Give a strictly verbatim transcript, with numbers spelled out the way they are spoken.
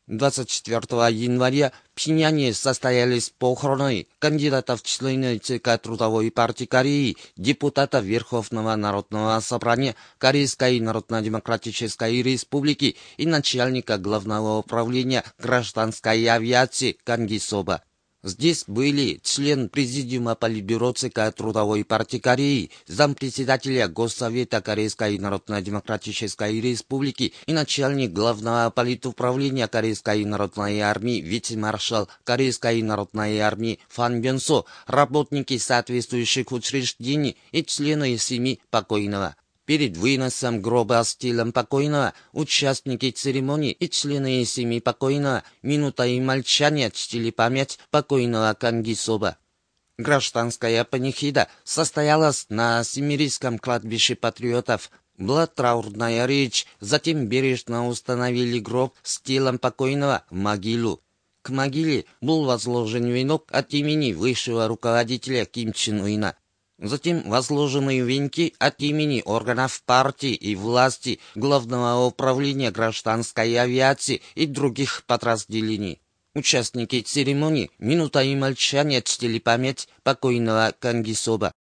двадцать четвёртого января в Пхеньяне состоялись похороны кандидата в члены ЦК Трудовой партии Кореи, депутата Верховного народного собрания Корейской Народно-демократической республики и начальника Главного управления гражданской авиации Кан Ги-соба. Здесь были член Президиума Политбюро ЦК Трудовой партии Кореи, зампредседателя Госсовета Корейской Народно-демократической республики и начальник Главного политуправления Корейской народной армии, вице-маршал Корейской народной армии Фан Бён-со, работники соответствующих учреждений и члены семьи покойного. Перед выносом гроба с телом покойного участники церемонии и члены семьи покойного минутой молчания чтили память покойного Кан Ги-соба. Гражданская панихида состоялась на Семирийском кладбище патриотов. Была траурная речь, затем бережно установили гроб с телом покойного в могилу. К могиле был возложен венок от имени высшего руководителя Ким Чен Ына. Затем возложены венки от имени органов партии и власти, Главного управления гражданской авиации и других подразделений. Участники церемонии минутой молчания чтили память покойного Кан Ги-соба.